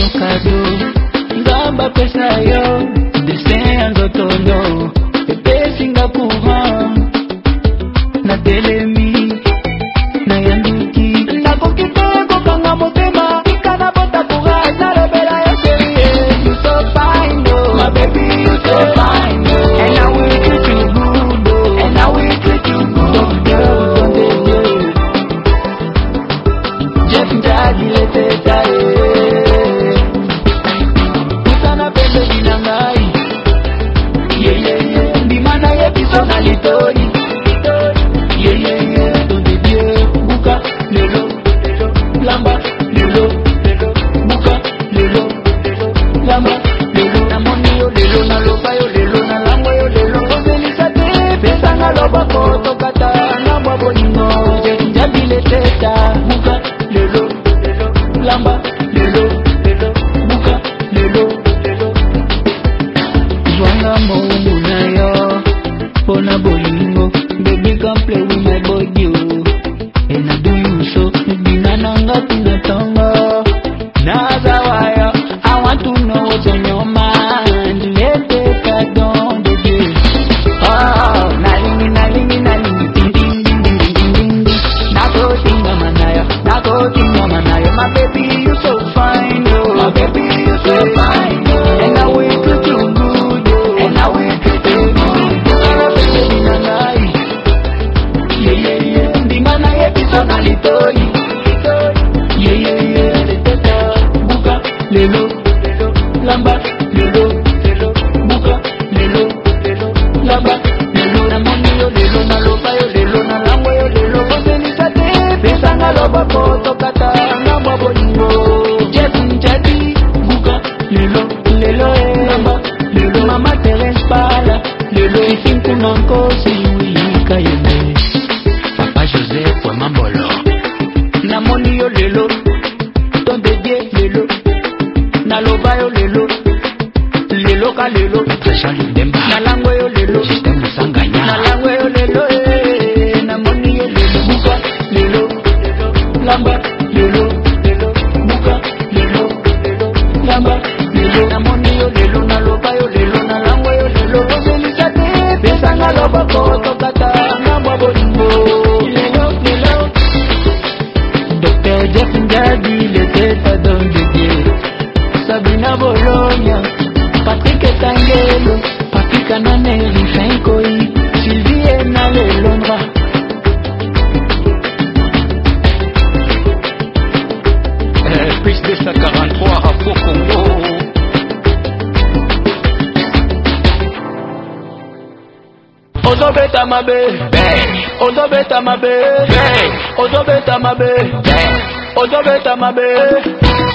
kado ngamba pesa yo dessin nzotono epesinga courant na telemi na yanduki nakokiteko kanga motema ikana bota courage na lebela yo chérie you so fine oh my baby you so fine oh and I will treat you good oh and I will treat you good don't Jeff Ndadi leteta Usana pende binangai yeah yeah yeah Ndimana ye piso na litori yeah yeah yeah Donde die buka lelo lamba lelo buka lelo lamba lelo na moni yo lelo na loba yo lelo na lango yo lelo Ozelisa te pesa nga loba koto kata na mwabo nino Jeff Ndadi leteta buka lelo lamba lelo buka lelo Zwanga mungu na yo Pona bolingo Baby come play with my body oh. And I do you so Binananga tinatonga Nazawaya I want to know what's on your mind Let it down the day Oh nalingi nalingi nalingi Ding ding ding ding ding ding ding Nako tinga manaya Nako tinga manaya My baby you so fine oh. My baby you so fine oh. And I will treat you good oh. And I will treat you good oh. Baby nangai yeah yeah yeah Ndimana ye piso na litori yeah yeah yeah leteta buka lelo lamba lelo buka lelo lamba lelo na moni yo lelo na loba yo lelo na lango yo lelo Ozelisa te pesa nga loba koto kata nga mwabo ningo Jeff Ndadi buka lelo lamba lelo mama Terence Pala lelo ifinku nankosi wika yeme Papa Joseph wa mambolo na moni yo lelo Donde die lelo na loba yo lelo ka lelo na lango yo lelo na lango yo lelo na moni yo lelo buka lelo lamba lelo buka lelo lamba lelo na moni yo lelo na loba yo lelo na lango yo lelo Ozelisa te pesa nga loba koto kata nga mwabo lingo lelo Dr. Jeff Ndadi leteta don de Dieu Sabrina Bologna Patrick Tangelo Papi Kananeri Fenkoi Sylvie Nale Londra Plus de 143 rapport Congo Ozobeta mabe Ozobeta mabe Ozobeta mabe Ozobeta mabe